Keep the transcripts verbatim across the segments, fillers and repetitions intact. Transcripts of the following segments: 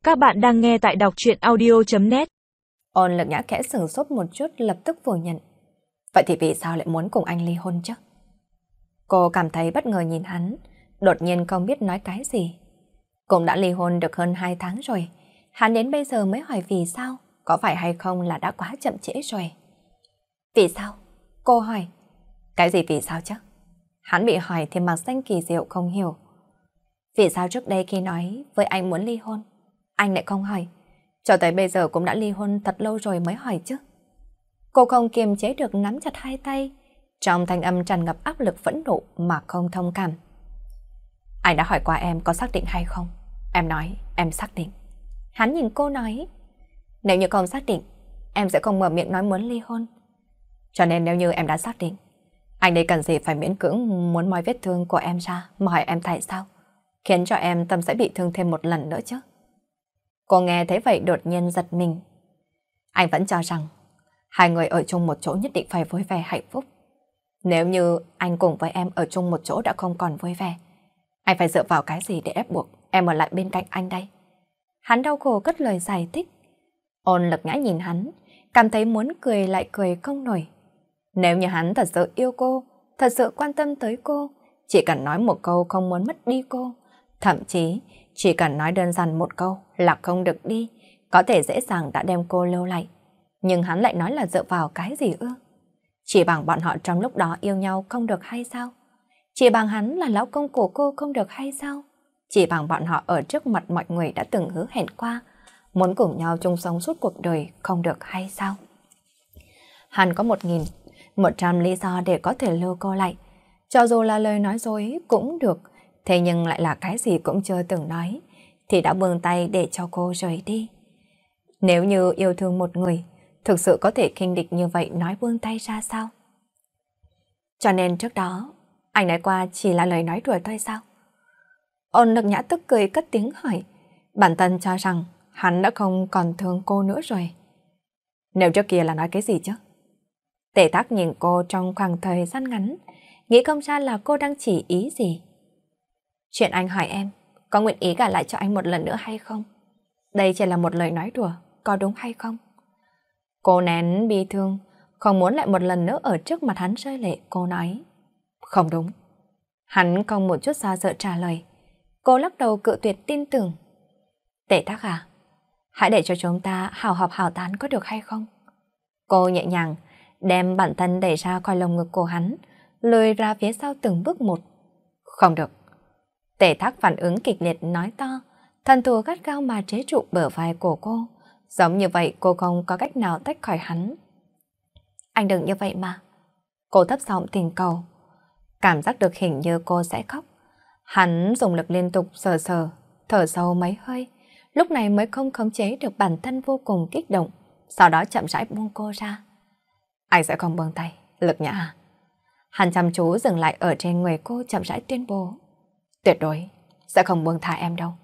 Các bạn đang nghe tại đọc truyện audio chấm net. Ôn Lực Nhã khẽ sửng sốt một chút, lập tức phủ nhận. Vậy thì vì sao lại muốn cùng anh ly hôn chứ? Cô cảm thấy bất ngờ nhìn hắn, đột nhiên không biết nói cái gì. Cũng đã ly hôn được hơn hai tháng rồi, hắn đến bây giờ mới hỏi vì sao, có phải hay không là đã quá chậm trễ rồi. Vì sao? Cô hỏi. Cái gì vì sao chứ? Hắn bị hỏi thì mặt xanh kỳ diệu không hiểu. Vì sao trước đây khi nói với anh muốn ly hôn, anh lại không hỏi? Cho tới bây giờ cũng đã ly hôn thật lâu rồi mới hỏi chứ. Cô không kiềm chế được nắm chặt hai tay, trong thanh âm tràn ngập áp lực phẫn nộ mà không thông cảm. Anh đã hỏi qua em có xác định hay không? Em nói em xác định. Hắn nhìn cô nói, nếu như không xác định, em sẽ không mở miệng nói muốn ly hôn. Cho nên nếu như em đã xác định, anh đây cần gì phải miễn cưỡng muốn moi vết thương của em ra mà hỏi em tại sao, khiến cho em tâm sẽ bị thương thêm một lần nữa chứ. Cô nghe thấy vậy đột nhiên giật mình. Anh vẫn cho rằng hai người ở chung một chỗ nhất định phải vui vẻ hạnh phúc. Nếu như anh cùng với em ở chung một chỗ đã không còn vui vẻ, anh phải dựa vào cái gì để ép buộc em ở lại bên cạnh anh đây? Hắn đau khổ cất lời giải thích. Ôn Lực Nhã nhìn hắn, cảm thấy muốn cười lại cười không nổi. Nếu như hắn thật sự yêu cô, thật sự quan tâm tới cô, chỉ cần nói một câu không muốn mất đi cô, thậm chí chỉ cần nói đơn giản một câu là không được đi, có thể dễ dàng đã đem cô lưu lại. Nhưng hắn lại nói là dựa vào cái gì ư? Chỉ bằng bọn họ trong lúc đó yêu nhau không được hay sao? Chỉ bằng hắn là lão công của cô không được hay sao? Chỉ bằng bọn họ ở trước mặt mọi người đã từng hứa hẹn qua, muốn cùng nhau chung sống suốt cuộc đời không được hay sao? Hắn có một nghìn, một trăm lý do để có thể lưu cô lại. Cho dù là lời nói dối cũng được, thế nhưng lại là cái gì cũng chưa từng nói, thì đã buông tay để cho cô rời đi. Nếu như yêu thương một người, thực sự có thể khinh địch như vậy nói buông tay ra sao? Cho nên trước đó, anh nói qua chỉ là lời nói đùa thôi sao? Ôn Lực Nhã tức cười cất tiếng hỏi, bản thân cho rằng hắn đã không còn thương cô nữa rồi. Nếu trước kia là nói cái gì chứ? Tề Tác nhìn cô trong khoảng thời gian ngắn, nghĩ không ra là cô đang chỉ ý gì. Chuyện anh hỏi em, có nguyện ý gả lại cho anh một lần nữa hay không? Đây chỉ là một lời nói đùa, có đúng hay không? Cô nén bi thương, không muốn lại một lần nữa ở trước mặt hắn rơi lệ, cô nói. Không đúng. Hắn không một chút do dự trả lời. Cô lắc đầu cự tuyệt tin tưởng. Tề Tác à, hãy để cho chúng ta hào họp hào tán có được hay không? Cô nhẹ nhàng đem bản thân đẩy ra khỏi lồng ngực của hắn, lùi ra phía sau từng bước một. Không được. Tề Thác phản ứng kịch liệt nói to, thần thù gắt gao mà chế trụ bờ vai của cô. Giống như vậy cô không có cách nào tách khỏi hắn. Anh đừng như vậy mà. Cô thấp giọng tình cầu. Cảm giác được hình như cô sẽ khóc. Hắn dùng lực liên tục sờ sờ, thở sâu mấy hơi. Lúc này mới không khống chế được bản thân vô cùng kích động. Sau đó chậm rãi buông cô ra. Anh sẽ không buông tay, Lực Nhã à. Hắn chăm chú dừng lại ở trên người cô, chậm rãi tuyên bố. Tuyệt đối sẽ không buông tha em đâu.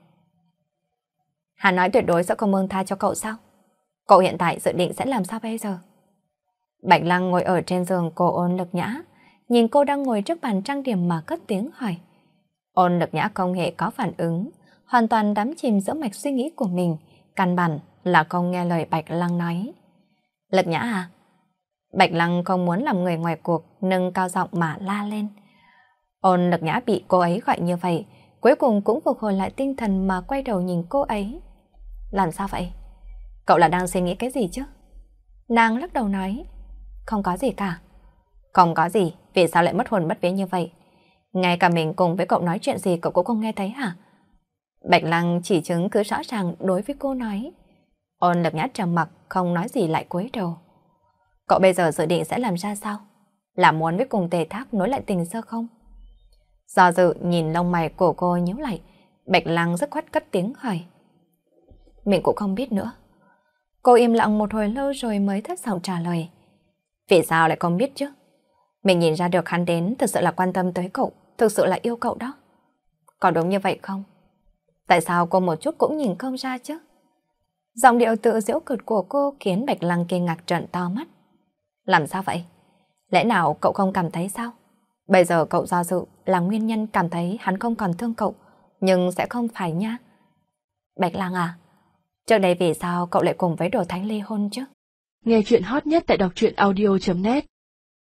Hắn nói tuyệt đối sẽ không buông tha cho cậu sao? Cậu hiện tại dự định sẽ làm sao bây giờ? Bạch Lăng ngồi ở trên giường của Ôn Lực Nhã, nhìn cô đang ngồi trước bàn trang điểm mà cất tiếng hỏi. Ôn Lực Nhã không hề có phản ứng, hoàn toàn đắm chìm giữa mạch suy nghĩ của mình, căn bản là không nghe lời Bạch Lăng nói. Lực Nhã à? Bạch Lăng không muốn làm người ngoài cuộc, nâng cao giọng mà la lên. Ôn Lực Nhã bị cô ấy gọi như vậy, cuối cùng cũng phục hồi lại tinh thần mà quay đầu nhìn cô ấy. Làm sao vậy? Cậu là đang suy nghĩ cái gì chứ? Nàng lắc đầu nói. Không có gì cả. Không có gì, vì sao lại mất hồn mất vía như vậy? Ngay cả mình cùng với cậu nói chuyện gì cậu cũng không nghe thấy hả? Bạch Lăng chỉ chứng cứ rõ ràng đối với cô nói. Ôn Lực Nhã trầm mặc không nói gì lại cúi đầu. Cậu bây giờ dự định sẽ làm ra sao? Là muốn với cùng Tề Thác nối lại tình xưa không? Do dự nhìn lông mày của cô nhíu lại, Bạch Lăng rất khoát cất tiếng hỏi. Mình cũng không biết nữa. Cô im lặng một hồi lâu rồi mới thấp giọng trả lời. Vì sao lại không biết chứ? Mình nhìn ra được hắn đến thực sự là quan tâm tới cậu, thực sự là yêu cậu đó. Có đúng như vậy không? Tại sao cô một chút cũng nhìn không ra chứ? Giọng điệu tự giễu cợt của cô khiến Bạch Lăng kinh ngạc trợn to mắt. Làm sao vậy? Lẽ nào cậu không cảm thấy sao? Bây giờ cậu do dự là nguyên nhân cảm thấy hắn không còn thương cậu, nhưng sẽ không phải nha. Bạch Lăng à, Trước đây vì sao cậu lại cùng với Đồ Thánh ly hôn chứ? Nghe chuyện hot nhất tại đọc truyện audio chấm net